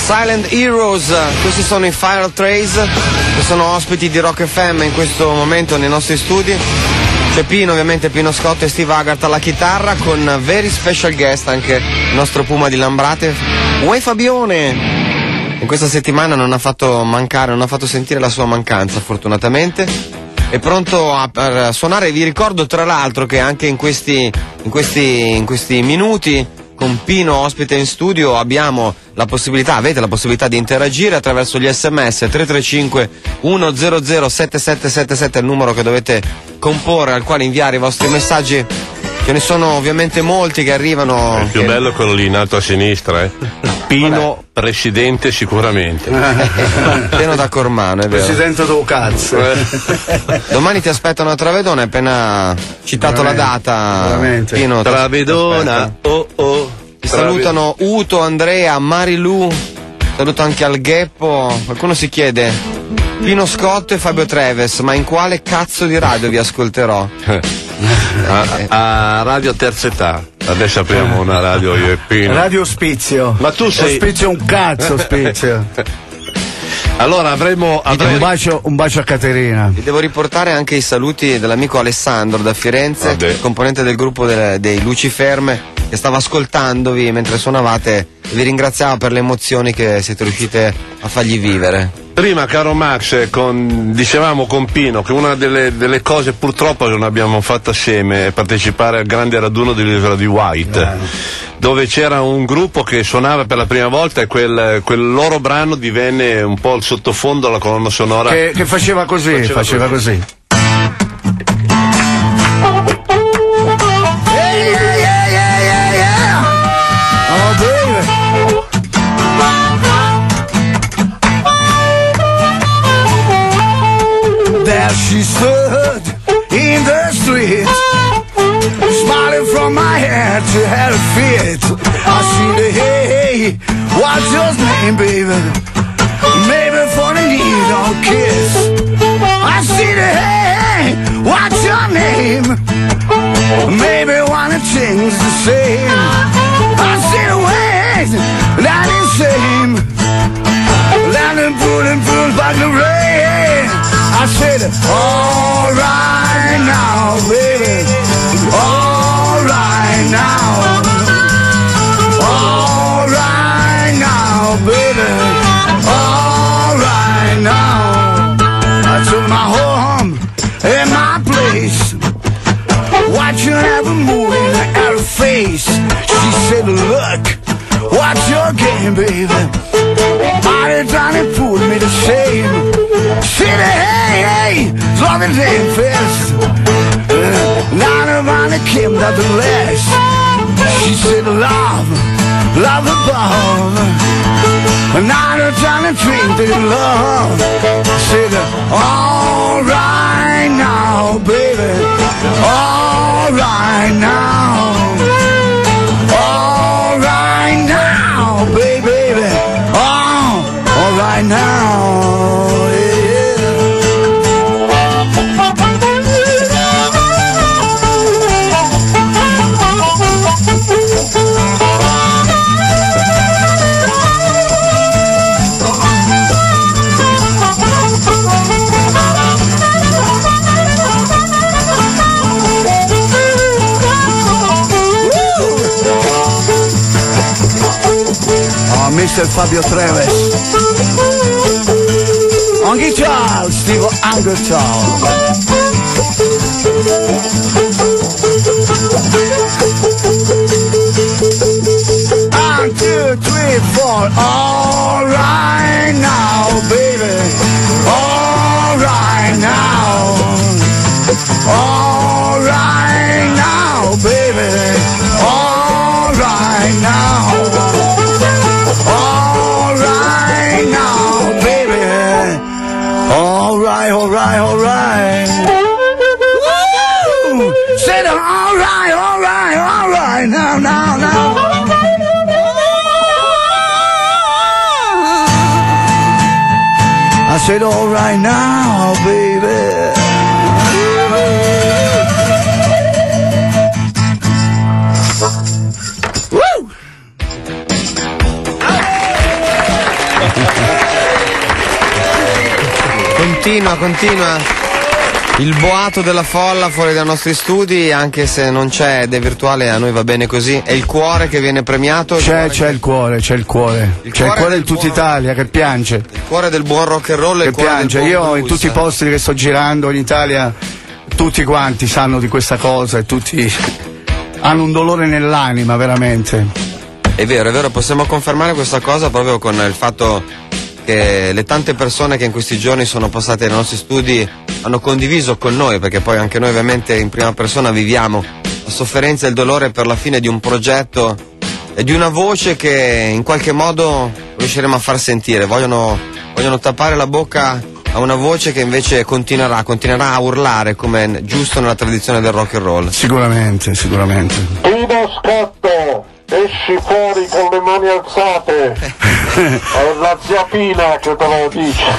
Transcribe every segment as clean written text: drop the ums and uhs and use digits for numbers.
Silent Heroes, questi sono i Fire Trace, che sono ospiti di Rock FM in questo momento nei nostri studi. C'è Pino, ovviamente Pino Scotto e Steve Haggart alla chitarra, con very special guest anche il nostro Puma di Lambrate, Uè Fabione. In questa settimana non ha fatto mancare, non ha fatto sentire la sua mancanza, fortunatamente. È pronto a suonare. Vi ricordo tra l'altro che anche in questi minuti con Pino ospite in studio avete la possibilità di interagire attraverso gli SMS 335 100 7777, il numero che dovete comporre, al quale inviare i vostri messaggi. Ce ne sono ovviamente molti che arrivano. Il più bello è quello lì in alto a sinistra, Pino presidente sicuramente. Pieno da Cormano, è vero. Presidente do cazzo. Domani ti aspettano a Travedona, hai appena citato la data. Veramente. Pino, Travedona, ti salutano Uto, Andrea, Marilu, saluto anche al Gheppo. Qualcuno si chiede: Pino Scotto e Fabio Treves, ma in quale cazzo di radio vi ascolterò? A Radio Terza Età. Adesso apriamo una radio io e Pino. Radio Ospizio. Ma tu sei. Ospizio un cazzo, Ospizio. Allora avremo un bacio a Caterina. Vi devo riportare anche i saluti dell'amico Alessandro da Firenze, componente del gruppo dei Luciferme, che stava ascoltandovi mentre suonavate e vi ringraziava per le emozioni che siete riuscite a fargli vivere. Prima, caro Max, dicevamo con Pino che una delle cose purtroppo che non abbiamo fatto assieme è partecipare al grande raduno dell'isola di White, dove c'era un gruppo che suonava per la prima volta e quel loro brano divenne un po' il sottofondo alla colonna sonora. Che faceva così. There she stood in the street, smiling from my head to her feet. I see the hey, what's your name, baby? Maybe for the need of kiss. I see the hey, what's your name? Maybe wanna change the same. I see the ways that is same. Let them pull back the rain. I said, all right now, baby, all right now, all right now, baby, all right now. I took my home and my place, watching every move in her face. She said, look, what's your game, baby? Are they trying to put me to shame? She said, hey, love it damn fast. Not around the came that the last. She said, love above. Now they're trying to drink the love. Said, all right now, baby, all right now, all right now, baby, all right now. Mr. Fabio Treves on guitar, Steve Angertal. 1, 2, 3, 4. All right now, baby. All right now. All right now, baby. All right now. All right now, baby. All right, all right, all right. Woo! Say the all right, all right, all right. Now, now, now. I said all right now, baby. Continua il boato della folla fuori dai nostri studi, anche se non c'è ed è virtuale, a noi va bene così. È il cuore che viene premiato. C'è il cuore in tutta Italia che piange. Il cuore del buon rock and roll e il cuore piange. del buon Io blues. in tutti i posti che sto girando in Italia, tutti quanti sanno di questa cosa e tutti hanno un dolore nell'anima, veramente. È vero, possiamo confermare questa cosa proprio con il fatto che le tante persone che in questi giorni sono passate nei nostri studi hanno condiviso con noi, perché poi anche noi ovviamente in prima persona viviamo la sofferenza e il dolore per la fine di un progetto e di una voce che in qualche modo riusciremo a far sentire. Vogliono tappare la bocca a una voce che invece continuerà a urlare come è giusto nella tradizione del rock and roll. Sicuramente. Pino Scotto, esci fuori con le mani alzate. È la zia Pina che te lo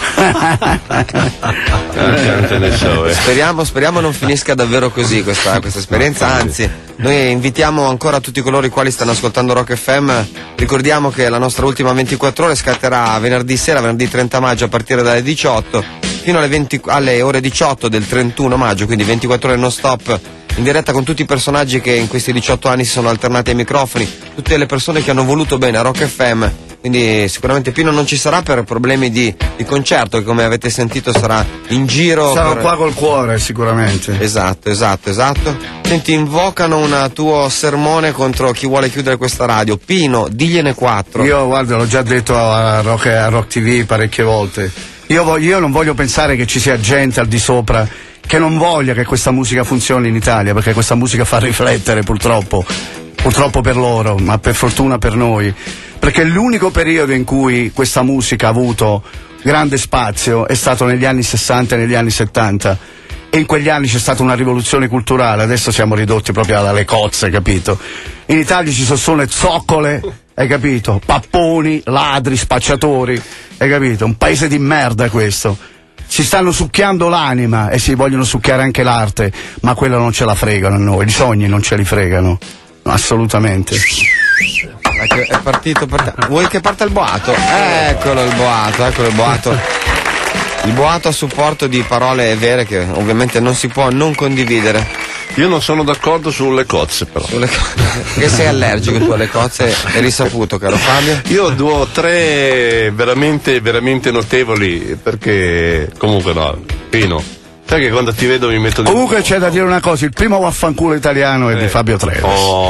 dice. Speriamo non finisca davvero così questa esperienza, anzi noi invitiamo ancora tutti coloro i quali stanno ascoltando Rock FM, ricordiamo che la nostra ultima 24 ore scatterà venerdì 30 maggio a partire dalle 18 fino alle ore 18 del 31 maggio, quindi 24 ore non stop in diretta con tutti i personaggi che in questi 18 anni si sono alternati ai microfoni, tutte le persone che hanno voluto bene a Rock FM. Quindi sicuramente Pino non ci sarà per problemi di concerto, che come avete sentito sarà in giro. Sarà qua col cuore sicuramente. Esatto. Senti, invocano un tuo sermone contro chi vuole chiudere questa radio. Pino, digliene 4. Io guarda, l'ho già detto a Rock TV parecchie volte. Io non voglio pensare che ci sia gente al di sopra che non voglia che questa musica funzioni in Italia, perché questa musica fa riflettere purtroppo per loro, ma per fortuna per noi, perché l'unico periodo in cui questa musica ha avuto grande spazio è stato negli anni 60 e negli anni 70, e in quegli anni c'è stata una rivoluzione culturale. Adesso siamo ridotti proprio alle cozze, capito? In Italia ci sono solo zoccole, hai capito? Papponi, ladri, spacciatori, hai capito? Un paese di merda questo. Si stanno succhiando l'anima e si vogliono succhiare anche l'arte, ma quella non ce la fregano a noi, i sogni non ce li fregano, assolutamente. È partito. Vuoi che parta il boato? Eccolo il boato. Il boato a supporto di parole vere che ovviamente non si può non condividere. Io non sono d'accordo sulle cozze, però. Che sei allergico tu alle cozze, è risaputo, caro Fabio? Io ho 2 o 3 veramente notevoli, perché comunque no, Pino. Sai che quando ti vedo mi metto di... Comunque c'è da dire una cosa, il primo vaffanculo italiano è di Fabio Treves.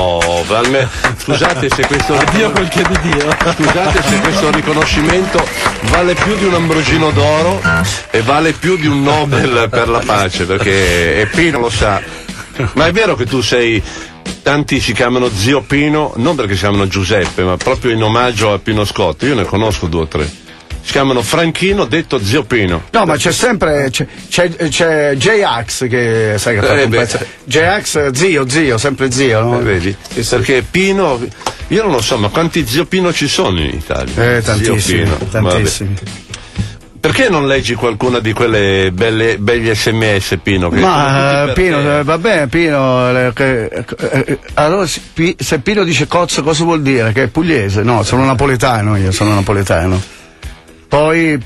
Scusate se questo... Dio quel che di Dio. Scusate se questo riconoscimento vale più di un Ambrogino d'oro e vale più di un Nobel per la pace, perché Pino lo sa. Ma è vero che tu sei... Tanti si chiamano Zio Pino, non perché si chiamano Giuseppe, ma proprio in omaggio a Pino Scotto. Io ne conosco 2 o 3. Si chiamano Franchino, detto Zio Pino. No, ma c'è sempre, c'è J-Ax che, sai che ha fatto un pezzo. J-Ax, zio, sempre zio, no? Vedi? Perché Pino, io non lo so, ma quanti Zio Pino ci sono in Italia? Tantissimi. Vabbè. Perché non leggi qualcuna di quelle begli SMS, Pino? Ma Pino, vabbè, Pino, allora se Pino dice cozzo, cosa vuol dire? Che è pugliese? No, sono napoletano, io sono napoletano. Poi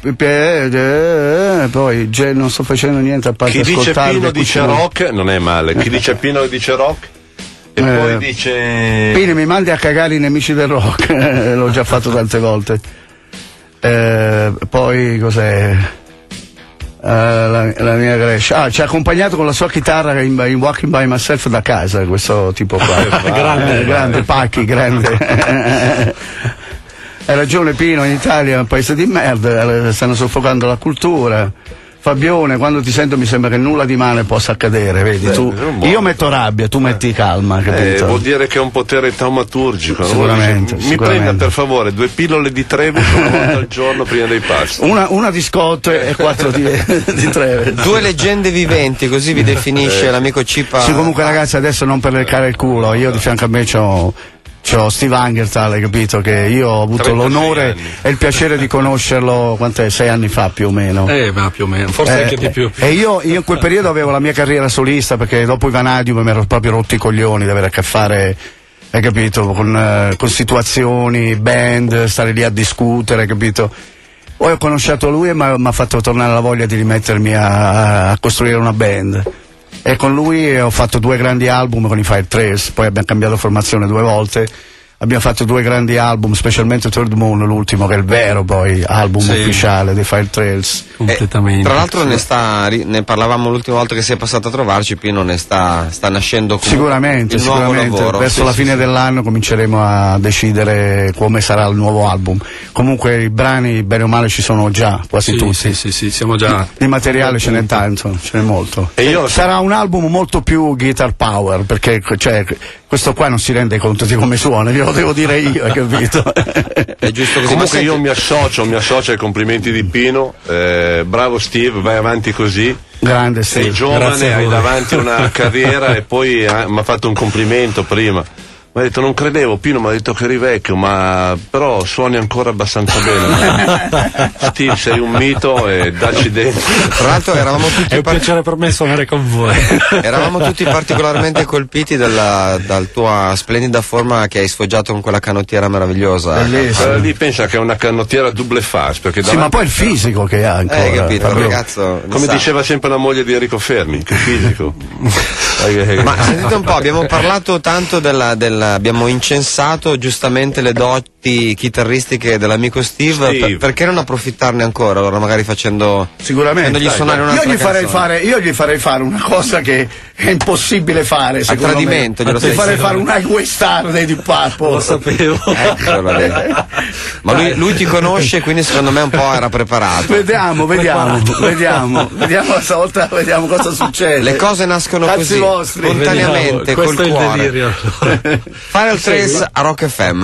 non sto facendo niente a parte chi dice Pino dice rock, non è male. Chi dice Pino dice rock e poi dice Pino mi mandi a cagare i nemici del rock. L'ho già fatto tante volte. Poi cos'è? La mia Grecia ci ha accompagnato con la sua chitarra in Walking by Myself da casa, questo tipo qua. grande Pacchi, grande. Hai ragione Pino, in Italia è un paese di merda, stanno soffocando la cultura. Fabione, quando ti sento mi sembra che nulla di male possa accadere, vedi? Io metto rabbia, tu metti calma, capito? Vuol dire che è un potere taumaturgico. Sicuramente. Mi prenda per favore 2 pillole di Treves una volta al giorno prima dei pasti. Una di Scott e 4 di Treves. 2 leggende viventi, così vi definisce l'amico Cipa. Sì, comunque ragazzi, adesso non per leccare il culo, io di fianco a me c'ho Steve Angerthal, hai capito, che io ho avuto l'onore e il piacere di conoscerlo, quant'è, 6 anni fa più o meno. Ma più o meno, forse anche di più. E io in quel periodo avevo la mia carriera solista, perché dopo i Vanadium mi ero proprio rotto i coglioni di avere a che fare, hai capito, con situazioni, band, stare lì a discutere, hai capito. Poi ho conosciuto lui e mi ha fatto tornare la voglia di rimettermi a costruire una band. E con lui ho fatto 2 grandi album con i Fire Trails, poi abbiamo cambiato formazione 2 volte. Abbiamo fatto 2 grandi album, specialmente Third Moon, l'ultimo, che è il vero poi album ufficiale dei Fire Trails. Completamente. Tra l'altro ne parlavamo l'ultima volta che sei passato a trovarci, Pino, ne sta nascendo sicuramente, il nuovo lavoro. Verso la fine dell'anno cominceremo a decidere come sarà il nuovo album. Comunque i brani bene o male ci sono già, quasi tutti. Sì, siamo già. Di materiale ce n'è tanto, ce n'è molto. E sarà un album molto più guitar power, perché questo qua non si rende conto di come suona, glielo devo dire io, hai capito? È giusto così. Comunque io mi associo ai complimenti di Pino, bravo Steve, vai avanti così. Grande Steve. Sei giovane, hai davanti una carriera e poi mi ha fatto un complimento prima. Mi ha detto non credevo, Pino mi ha detto che eri vecchio, ma però suoni ancora abbastanza bene. Steve, sei un mito e dacci dentro. Tra l'altro eravamo tutti è un piacere per me suonare con voi. Eravamo tutti particolarmente colpiti dalla tua splendida forma che hai sfoggiato con quella canottiera meravigliosa. Quella lì pensa che è una canottiera double face, perché sì, ma poi il fisico che ha ancora. Capito, il ragazzo. Come diceva sempre la moglie di Enrico Fermi, che fisico. Ma sentite un po', abbiamo parlato tanto abbiamo incensato giustamente le doti chitarristiche dell'amico Steve. Perché non approfittarne ancora? Allora magari facendogli suonare un'altra canzone. Io gli farei fare una cosa che è impossibile fare, secondo a tradimento, me. Gli farei fare un Highway Star dei Deep Purple. Lo sapevo. Ma lui ti conosce, quindi secondo me un po' era preparato. Vediamo stavolta, vediamo cosa succede. Le cose nascono così, spontaneamente, col cuore. Questo è il delirio. Fire Trails a Rock FM.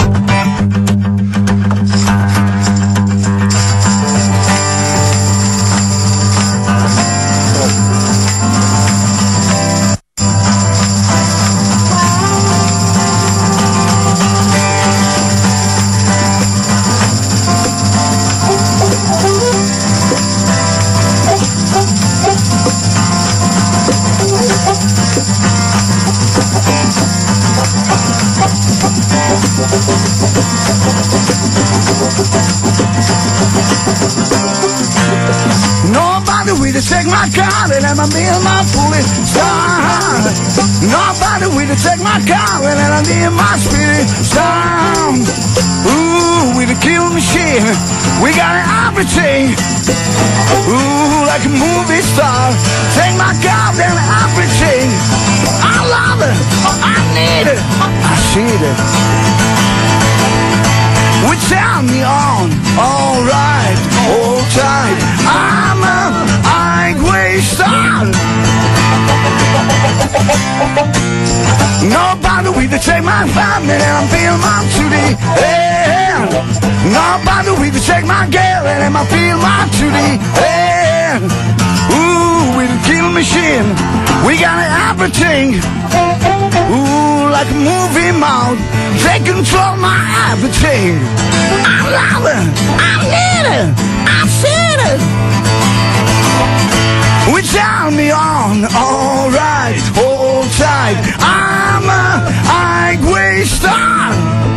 Nobody will take my car and let me build my police star. Nobody will take my car and let me build my spirit star. Ooh, with a kill machine, we got everything. Ooh, like a movie star, take my car and everything. I love it, I need it, I see it. We turn me on, alright, hold tight. I'm a highway star. Nobody will take my family and I'm feeling my to the end. Nobody will take my girl and I feel my to the end. Ooh, with a kill machine, we got everything. Ooh, like a movie mouth, take control my everything. I love it, I need it, I see it. We turn me on, alright, hold tight. I'm a highway star.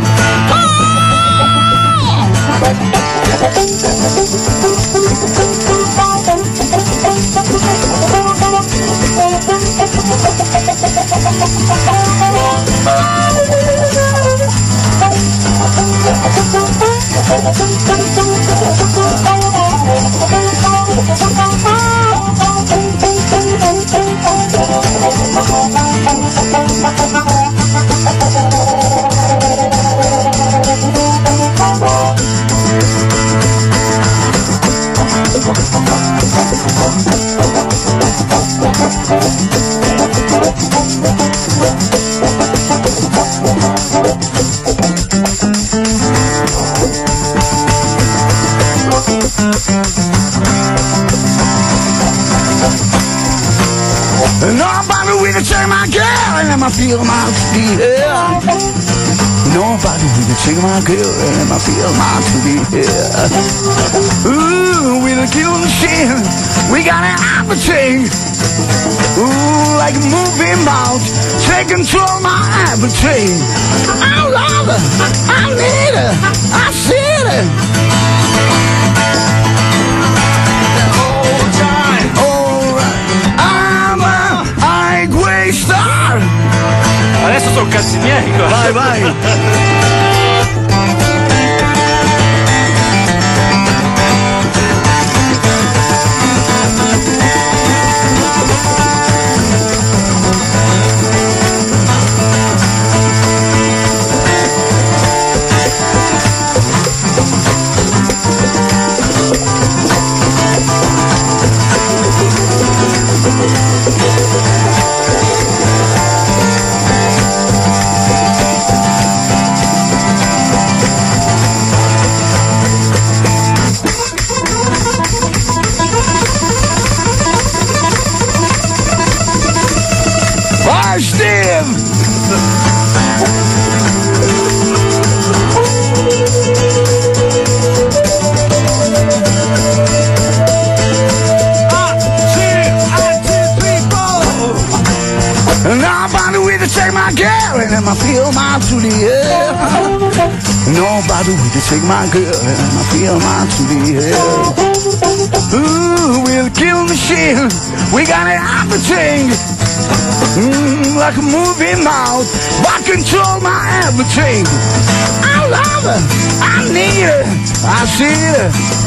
Nobody will take my girl and let me feel my feet. Nobody will take my girl and let me feel my feet. Ooh, with a kill machine, we got everything. Ooh, like a movie mouth, take control my everything. I love it, I need it, I see it. nobody will take my girl, and I feel mine to be hell. Ooh, we'll kill machine, we got everything. Like a movie mouth, I control my everything. I love her, I need her, I see her.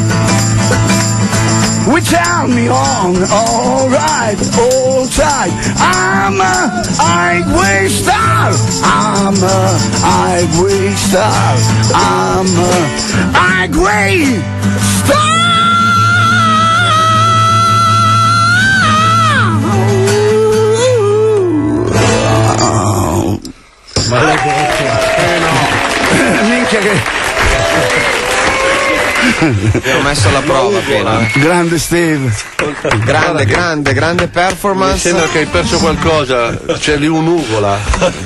We tell me on, alright, all tight. I'm a highway star. I'm a highway star. I'm a highway star. Minchia che... Abbiamo messo alla prova appena. Grande Steve. Grande performance. Mi sembra che hai perso qualcosa, c'è lì un'ugola.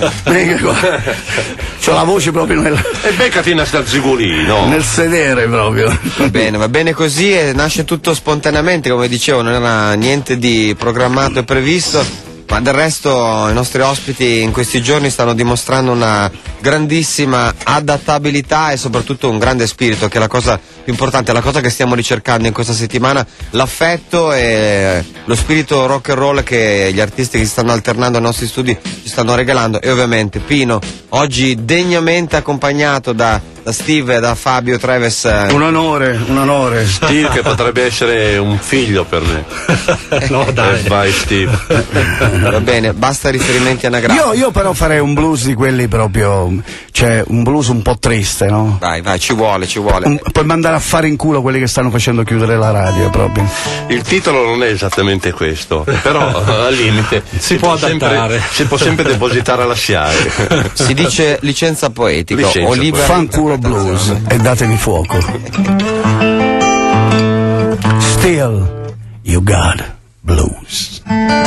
C'ho la voce proprio E beccati una starzigolino. nel sedere proprio. Va bene così e nasce tutto spontaneamente, come dicevo, non era niente di programmato e previsto. Ma del resto i nostri ospiti in questi giorni stanno dimostrando una grandissima adattabilità e soprattutto un grande spirito, che è la cosa più importante, la cosa che stiamo ricercando in questa settimana, l'affetto e lo spirito rock and roll che gli artisti che si stanno alternando ai nostri studi ci stanno regalando. E ovviamente Pino, oggi degnamente accompagnato da Steve e da Fabio Treves. Un onore. Steve che potrebbe essere un figlio per me. No, dai. Vai Steve. Va bene, basta riferimenti anagrafici. Io però farei un blues di quelli proprio, cioè un blues un po' triste, no? Vai, ci vuole. Puoi mandare a fare in culo quelli che stanno facendo chiudere la radio proprio. Il titolo non è esattamente questo, però al limite Si può adattare. Si può sempre depositare alla SIAE. Si dice licenza poetica o libera Fanculo blues e datemi fuoco. Still you got blues.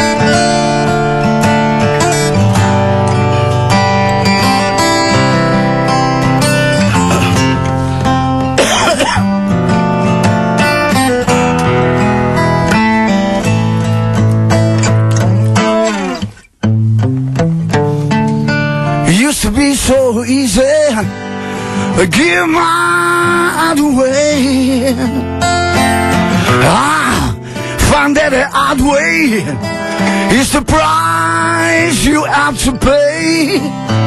Used to be so easy, give my heart away. I found that the hard way is the price you have to pay.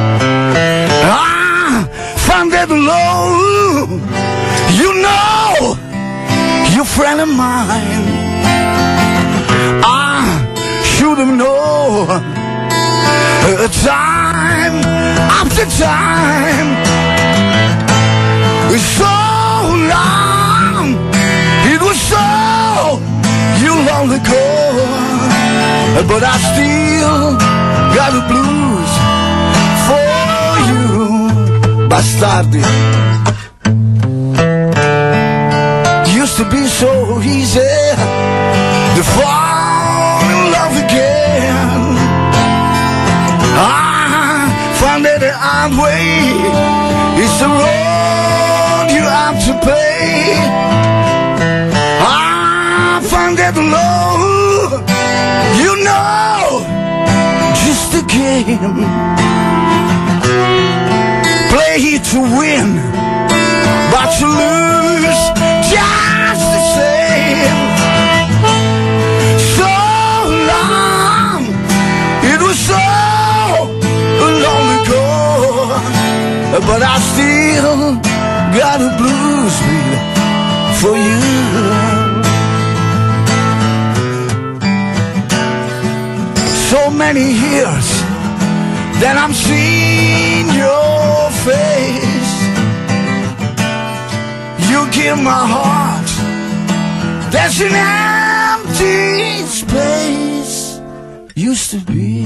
I found that low, you know, you're a friend of mine. I should have known. Time after time, so long, it was so long ago, but I still got the blues for you, bastardi. Used to be so easy to fall in love again. Found that the hard way is the road you have to pay. I found that love, you know, just a game. Play to win, but to lose just the same. So long, it was so long ago, but I still got a blues for you. So many years that I'm seeing your face. You give my heart, there's an empty space. Used to be.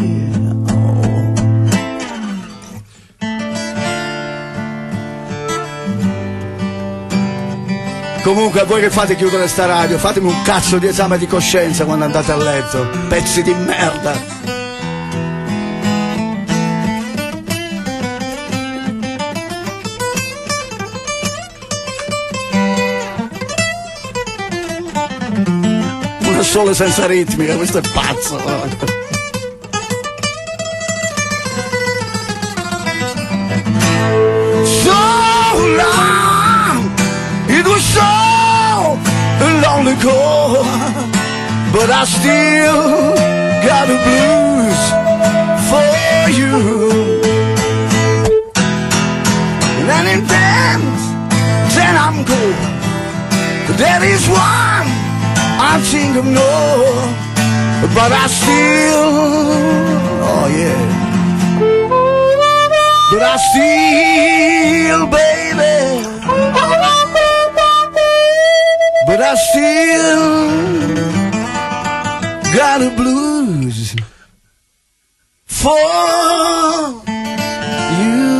Comunque voi che fate chiudere sta radio, fatemi un cazzo di esame di coscienza quando andate a letto, pezzi di merda. Una sola senza ritmica, questo è pazzo. So long. so lonely cold, but I still got the blues for you. And in bands, then I'm cold. There is one I think of no, but I still, oh yeah, but I still, baby, but I still got the blues for you.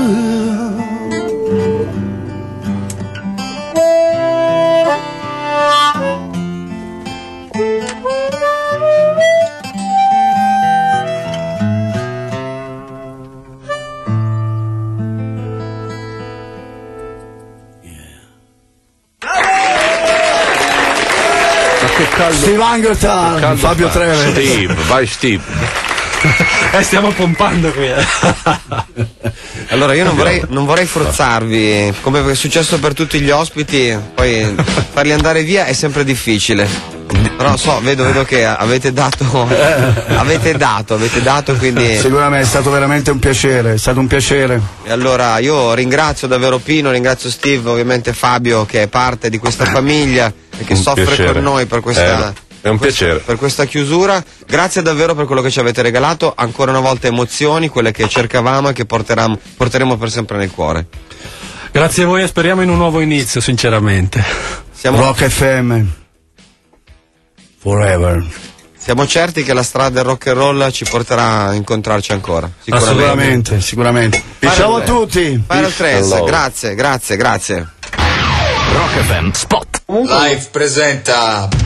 Steve Angerton, Fabio Treve. Steve, vai Steve. Stiamo pompando qui. Allora io non vorrei forzarvi, come è successo per tutti gli ospiti, poi farli andare via è sempre difficile. Però vedo che avete dato, quindi. Sicuramente è stato veramente un piacere, è stato un piacere. E allora io ringrazio davvero Pino, ringrazio Steve, ovviamente Fabio che è parte di questa famiglia e che soffre piacere con noi per questa. È un piacere. Per questa chiusura, grazie davvero per quello che ci avete regalato, ancora una volta emozioni, quelle che cercavamo e che porteremo per sempre nel cuore. Grazie a voi e speriamo in un nuovo inizio, sinceramente. Rock FM Forever. Siamo certi che la strada del rock and roll ci porterà a incontrarci ancora. Sicuramente. Ciao a tutti. Final Trace, grazie. Rock FM Spot. Live presenta